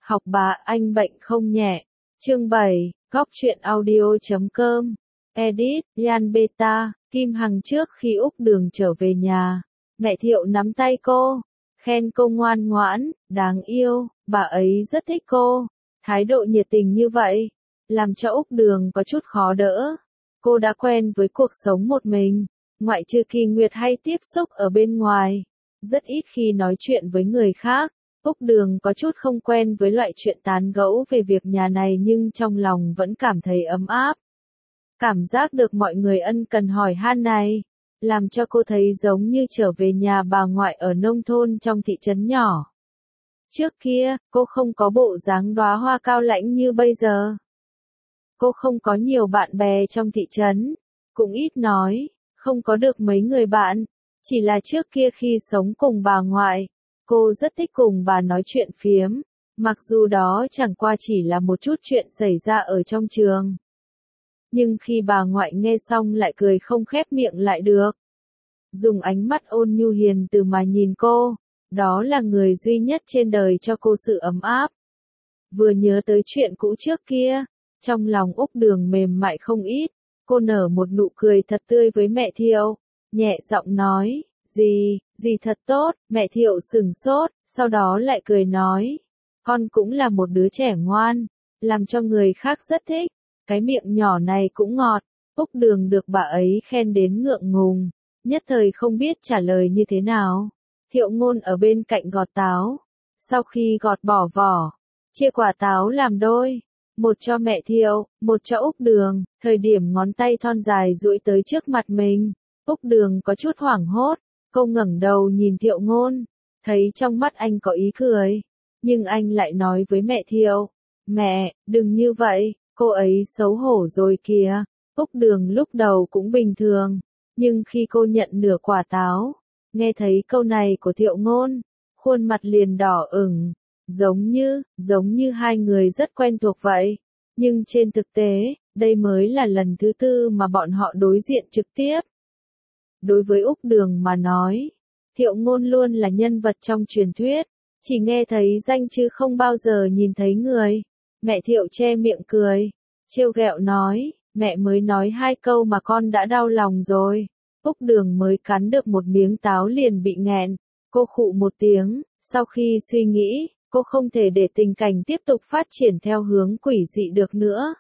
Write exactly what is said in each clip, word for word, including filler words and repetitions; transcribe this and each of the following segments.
Học bà anh bệnh không nhẹ. Chương bảy, góc truyện audio chấm com. Edit, Yan Beta, Kim Hằng trước khi Úc Đường trở về nhà. Mẹ Thiệu nắm tay cô, khen cô ngoan ngoãn, đáng yêu, bà ấy rất thích cô. Thái độ nhiệt tình như vậy, làm cho Úc Đường có chút khó đỡ. Cô đã quen với cuộc sống một mình, ngoại trừ Kỳ Nguyệt hay tiếp xúc ở bên ngoài. Rất ít khi nói chuyện với người khác. Úc Đường có chút không quen với loại chuyện tán gẫu về việc nhà này nhưng trong lòng vẫn cảm thấy ấm áp. Cảm giác được mọi người ân cần hỏi han này, làm cho cô thấy giống như trở về nhà bà ngoại ở nông thôn trong thị trấn nhỏ. Trước kia, cô không có bộ dáng đóa hoa cao lãnh như bây giờ. Cô không có nhiều bạn bè trong thị trấn, cũng ít nói, không có được mấy người bạn. Chỉ là trước kia khi sống cùng bà ngoại, cô rất thích cùng bà nói chuyện phiếm, mặc dù đó chẳng qua chỉ là một chút chuyện xảy ra ở trong trường. Nhưng khi bà ngoại nghe xong lại cười không khép miệng lại được. Dùng ánh mắt ôn nhu hiền từ mà nhìn cô, đó là người duy nhất trên đời cho cô sự ấm áp. Vừa nhớ tới chuyện cũ trước kia, trong lòng Úc Đường mềm mại không ít, cô nở một nụ cười thật tươi với mẹ Thiệu, nhẹ giọng nói, gì, gì thật tốt, mẹ Thiệu sửng sốt, sau đó lại cười nói, con cũng là một đứa trẻ ngoan, làm cho người khác rất thích, cái miệng nhỏ này cũng ngọt. Úc Đường được bà ấy khen đến ngượng ngùng, nhất thời không biết trả lời như thế nào. Thiệu Ngôn ở bên cạnh gọt táo, sau khi gọt bỏ vỏ, chia quả táo làm đôi, một cho mẹ Thiệu, một cho Úc Đường, thời điểm ngón tay thon dài duỗi tới trước mặt mình, Úc Đường có chút hoảng hốt, cô ngẩng đầu nhìn Thiệu Ngôn, thấy trong mắt anh có ý cười, nhưng anh lại nói với mẹ Thiệu, mẹ, đừng như vậy, cô ấy xấu hổ rồi kìa. Úc Đường lúc đầu cũng bình thường, nhưng khi cô nhận nửa quả táo, nghe thấy câu này của Thiệu Ngôn, khuôn mặt liền đỏ ửng, giống như, giống như hai người rất quen thuộc vậy. Nhưng trên thực tế, đây mới là lần thứ tư mà bọn họ đối diện trực tiếp. Đối với Úc Đường mà nói, Thiệu Ngôn luôn là nhân vật trong truyền thuyết, chỉ nghe thấy danh chứ không bao giờ nhìn thấy người. Mẹ Thiệu che miệng cười, trêu ghẹo nói, mẹ mới nói hai câu mà con đã đau lòng rồi. Úc Đường mới cắn được một miếng táo liền bị nghẹn, cô khụ một tiếng, sau khi suy nghĩ, cô không thể để tình cảnh tiếp tục phát triển theo hướng quỷ dị được nữa.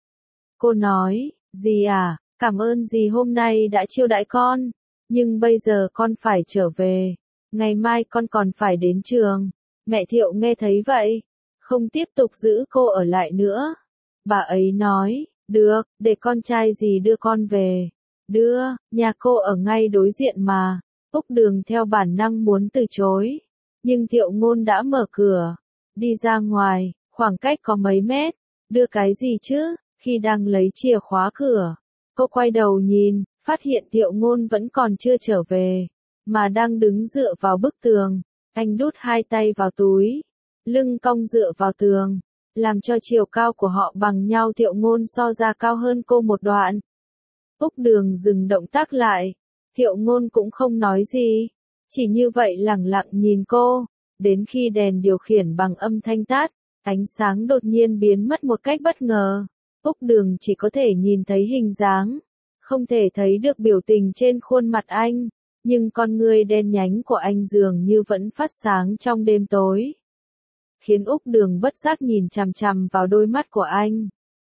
Cô nói, dì à, cảm ơn dì hôm nay đã chiêu đãi con, nhưng bây giờ con phải trở về, ngày mai con còn phải đến trường. Mẹ Thiệu nghe thấy vậy, không tiếp tục giữ cô ở lại nữa. Bà ấy nói, được, để con trai dì đưa con về. Đưa, nhà cô ở ngay đối diện mà. Úc Đường theo bản năng muốn từ chối, nhưng Thiệu Ngôn đã mở cửa, đi ra ngoài, khoảng cách có mấy mét, đưa cái gì chứ? Khi đang lấy chìa khóa cửa, cô quay đầu nhìn, phát hiện Thiệu Ngôn vẫn còn chưa trở về, mà đang đứng dựa vào bức tường. Anh đút hai tay vào túi, lưng cong dựa vào tường, làm cho chiều cao của họ bằng nhau. Thiệu Ngôn so ra cao hơn cô một đoạn. Úc Đường dừng động tác lại, Thiệu Ngôn cũng không nói gì, chỉ như vậy lẳng lặng nhìn cô, đến khi đèn điều khiển bằng âm thanh tắt, ánh sáng đột nhiên biến mất một cách bất ngờ. Úc Đường chỉ có thể nhìn thấy hình dáng, không thể thấy được biểu tình trên khuôn mặt anh, nhưng con ngươi đen nhánh của anh dường như vẫn phát sáng trong đêm tối, khiến Úc Đường bất giác nhìn chằm chằm vào đôi mắt của anh.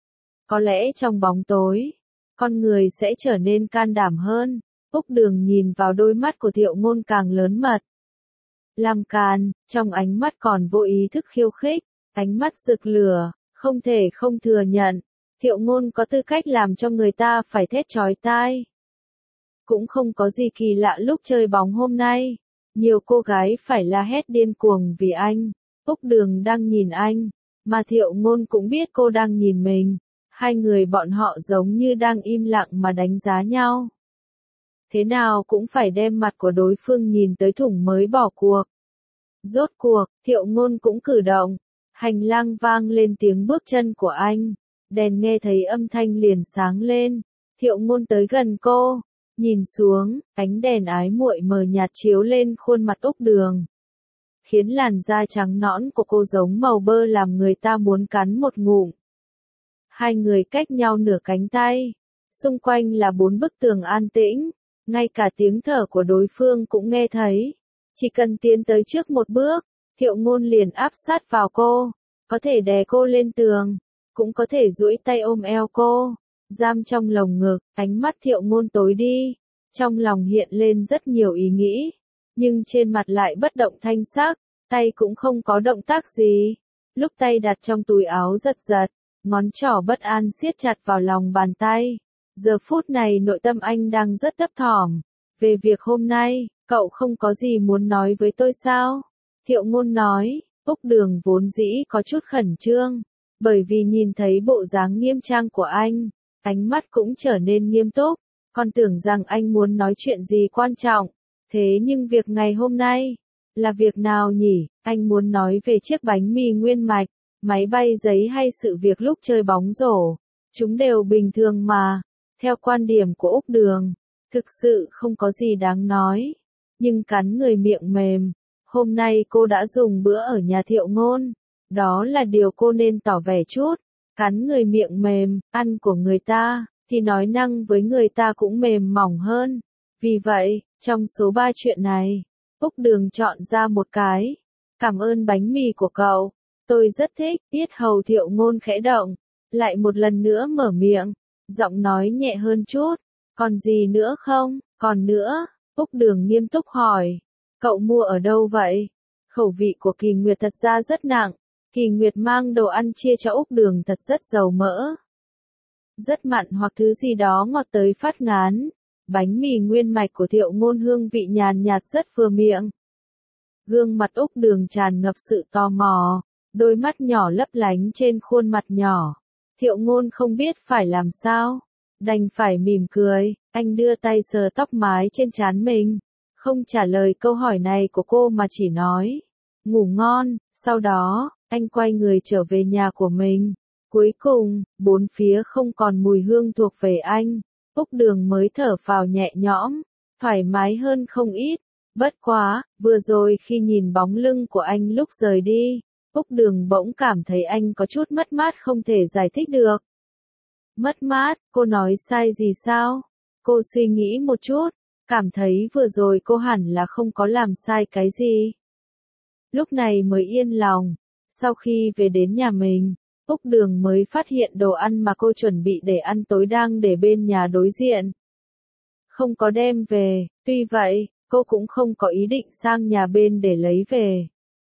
Có lẽ trong bóng tối, con người sẽ trở nên can đảm hơn. Úc Đường nhìn vào đôi mắt của Thiệu Ngôn càng lớn mật, làm càn, trong ánh mắt còn vô ý thức khiêu khích, ánh mắt rực lửa, không thể không thừa nhận, Thiệu Ngôn có tư cách làm cho người ta phải thét chói tai. Cũng không có gì kỳ lạ lúc chơi bóng hôm nay, nhiều cô gái phải la hét điên cuồng vì anh. Úc Đường đang nhìn anh, mà Thiệu Ngôn cũng biết cô đang nhìn mình, hai người bọn họ giống như đang im lặng mà đánh giá nhau. Thế nào cũng phải đem mặt của đối phương nhìn tới thủng mới bỏ cuộc. Rốt cuộc, Thiệu Ngôn cũng cử động, hành lang vang lên tiếng bước chân của anh, đèn nghe thấy âm thanh liền sáng lên, Thiệu Ngôn tới gần cô, nhìn xuống, ánh đèn ái muội mờ nhạt chiếu lên khuôn mặt Úc Đường. khiến làn da trắng nõn của cô giống màu bơ làm người ta muốn cắn một ngụm. Hai người cách nhau nửa cánh tay, xung quanh là bốn bức tường an tĩnh, ngay cả tiếng thở của đối phương cũng nghe thấy. Chỉ cần tiến tới trước một bước, Thiệu Ngôn liền áp sát vào cô, có thể đè cô lên tường, cũng có thể duỗi tay ôm eo cô, giam trong lồng ngực. Ánh mắt Thiệu Ngôn tối đi, trong lòng hiện lên rất nhiều ý nghĩ, nhưng trên mặt lại bất động thanh sắc, tay cũng không có động tác gì. Lúc tay đặt trong túi áo giật giật, ngón trỏ bất an siết chặt vào lòng bàn tay. Giờ phút này nội tâm anh đang rất thấp thỏm. Về việc hôm nay, cậu không có gì muốn nói với tôi sao? Thiệu Ngôn nói. Úc Đường vốn dĩ có chút khẩn trương, bởi vì nhìn thấy bộ dáng nghiêm trang của anh, ánh mắt cũng trở nên nghiêm túc, còn tưởng rằng anh muốn nói chuyện gì quan trọng. Thế nhưng việc ngày hôm nay, là việc nào nhỉ? Anh muốn nói về chiếc bánh mì nguyên mạch, máy bay giấy hay sự việc lúc chơi bóng rổ. Chúng đều bình thường mà. Theo quan điểm của Úc Đường, thực sự không có gì đáng nói. Nhưng cắn người miệng mềm. Hôm nay cô đã dùng bữa ở nhà Thiệu Ngôn. Đó là điều cô nên tỏ vẻ chút. Cắn người miệng mềm, ăn của người ta, thì nói năng với người ta cũng mềm mỏng hơn. Vì vậy, trong số ba chuyện này, Úc Đường chọn ra một cái. Cảm ơn bánh mì của cậu. Tôi rất thích. Yết hầu Thiệu Ngôn khẽ động. Lại một lần nữa mở miệng. Giọng nói nhẹ hơn chút. Còn gì nữa không? Còn nữa. Úc Đường nghiêm túc hỏi. Cậu mua ở đâu vậy? Khẩu vị của Kỳ Nguyệt thật ra rất nặng. Kỳ Nguyệt mang đồ ăn chia cho Úc Đường thật rất dầu mỡ. Rất mặn hoặc thứ gì đó ngọt tới phát ngán. Bánh mì nguyên mạch của Thiệu Ngôn hương vị nhàn nhạt rất vừa miệng. Gương mặt Úc Đường tràn ngập sự tò mò. Đôi mắt nhỏ lấp lánh trên khuôn mặt nhỏ. Thiệu Ngôn không biết phải làm sao. Đành phải mỉm cười. Anh đưa tay sờ tóc mái trên trán mình. Không trả lời câu hỏi này của cô mà chỉ nói. Ngủ ngon. Sau đó, anh quay người trở về nhà của mình. Cuối cùng, bốn phía không còn mùi hương thuộc về anh. Úc Đường mới thở phào nhẹ nhõm. Thoải mái hơn không ít. Bất quá, vừa rồi khi nhìn bóng lưng của anh lúc rời đi, Úc Đường bỗng cảm thấy anh có chút mất mát không thể giải thích được. Mất mát, cô nói sai gì sao? Cô suy nghĩ một chút, cảm thấy vừa rồi cô hẳn là không có làm sai cái gì. Lúc này mới yên lòng. Sau khi về đến nhà mình, Úc Đường mới phát hiện đồ ăn mà cô chuẩn bị để ăn tối đang để bên nhà đối diện. Không có đem về, tuy vậy, cô cũng không có ý định sang nhà bên để lấy về.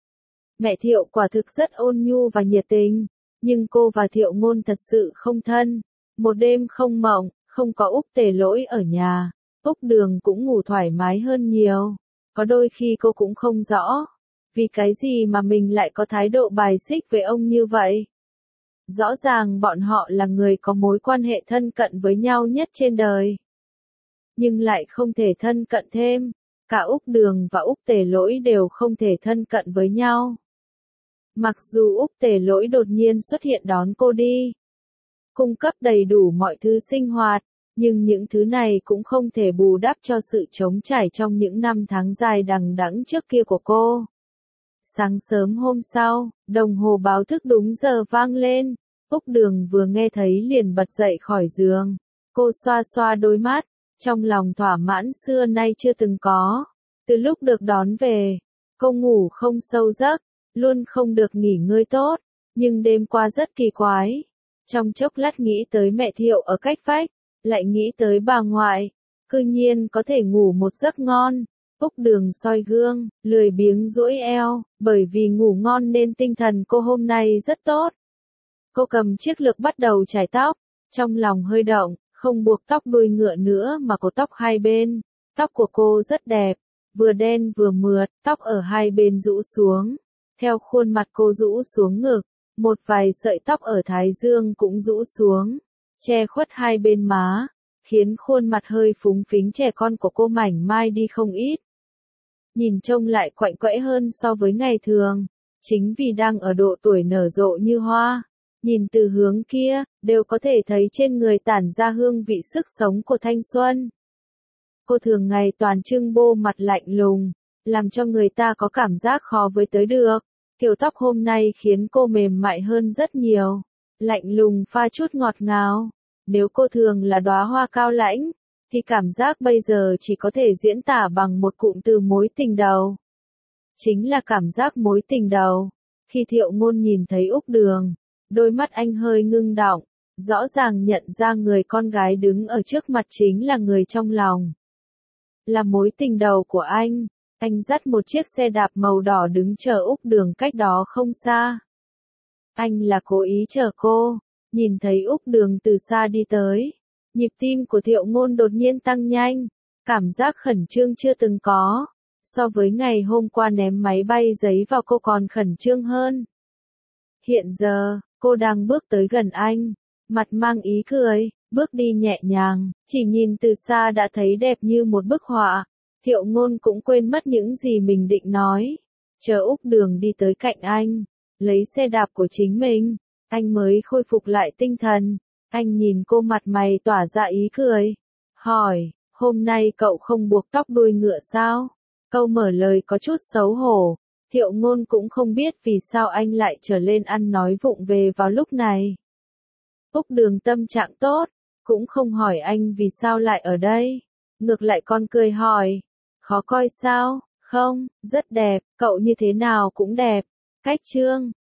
Mẹ Thiệu quả thực rất ôn nhu và nhiệt tình, nhưng cô và Thiệu Ngôn thật sự không thân. Một đêm không mộng, không có Úc Tề Lỗi ở nhà, Úc Đường cũng ngủ thoải mái hơn nhiều. Có đôi khi cô cũng không rõ, vì cái gì mà mình lại có thái độ bài xích với ông như vậy. Rõ ràng bọn họ là người có mối quan hệ thân cận với nhau nhất trên đời. Nhưng lại không thể thân cận thêm. Cả Úc Đường và Úc Tề Lỗi đều không thể thân cận với nhau. Mặc dù Úc Tề Lỗi đột nhiên xuất hiện đón cô đi, cung cấp đầy đủ mọi thứ sinh hoạt, nhưng những thứ này cũng không thể bù đắp cho sự trống trải trong những năm tháng dài đằng đẵng trước kia của cô. Sáng sớm hôm sau, đồng hồ báo thức đúng giờ vang lên. Úc Đường vừa nghe thấy liền bật dậy khỏi giường. Cô xoa xoa đôi mắt, trong lòng thỏa mãn xưa nay chưa từng có. Từ lúc được đón về, cô ngủ không sâu giấc, luôn không được nghỉ ngơi tốt. Nhưng đêm qua rất kỳ quái. Trong chốc lát nghĩ tới mẹ Thiệu ở cách vách, lại nghĩ tới bà ngoại. Cư nhiên có thể ngủ một giấc ngon. Úc Đường soi gương, lười biếng duỗi eo, bởi vì ngủ ngon nên tinh thần cô hôm nay rất tốt. Cô cầm chiếc lược bắt đầu chải tóc, trong lòng hơi động, không buộc tóc đuôi ngựa nữa mà cột tóc hai bên. Tóc của cô rất đẹp, vừa đen vừa mượt, tóc ở hai bên rũ xuống. Theo khuôn mặt cô rũ xuống ngực, một vài sợi tóc ở thái dương cũng rũ xuống, che khuất hai bên má, khiến khuôn mặt hơi phúng phính trẻ con của cô mảnh mai đi không ít. Nhìn trông lại quạnh quẽ hơn so với ngày thường, chính vì đang ở độ tuổi nở rộ như hoa. Nhìn từ hướng kia, đều có thể thấy trên người tản ra hương vị sức sống của thanh xuân. Cô thường ngày toàn trưng bô mặt lạnh lùng, làm cho người ta có cảm giác khó với tới được. Kiểu tóc hôm nay khiến cô mềm mại hơn rất nhiều, lạnh lùng pha chút ngọt ngào. Nếu cô thường là đóa hoa cao lãnh, thì cảm giác bây giờ chỉ có thể diễn tả bằng một cụm từ mối tình đầu. Chính là cảm giác mối tình đầu. Khi Thiệu Ngôn nhìn thấy Úc Đường, đôi mắt anh hơi ngưng đọng, rõ ràng nhận ra người con gái đứng ở trước mặt chính là người trong lòng. Là mối tình đầu của anh. Anh dắt một chiếc xe đạp màu đỏ đứng chờ Úc Đường cách đó không xa. Anh là cố ý chờ cô. Nhìn thấy Úc Đường từ xa đi tới, nhịp tim của Thiệu Ngôn đột nhiên tăng nhanh, cảm giác khẩn trương chưa từng có. So với ngày hôm qua ném máy bay giấy vào cô còn khẩn trương hơn. Hiện giờ, cô đang bước tới gần anh, mặt mang ý cười, bước đi nhẹ nhàng, chỉ nhìn từ xa đã thấy đẹp như một bức họa. Thiệu Ngôn cũng quên mất những gì mình định nói. Chờ Úc Đường đi tới cạnh anh, lấy xe đạp của chính mình, anh mới khôi phục lại tinh thần. Anh nhìn cô mặt mày tỏa ra ý cười, hỏi, hôm nay cậu không buộc tóc đuôi ngựa sao? Câu mở lời có chút xấu hổ. Thiệu Ngôn cũng không biết vì sao anh lại trở lên ăn nói vụng về vào lúc này. Úc Đường tâm trạng tốt, cũng không hỏi anh vì sao lại ở đây. Ngược lại con cười hỏi, khó coi sao? Không, rất đẹp, cậu như thế nào cũng đẹp. Cách trương,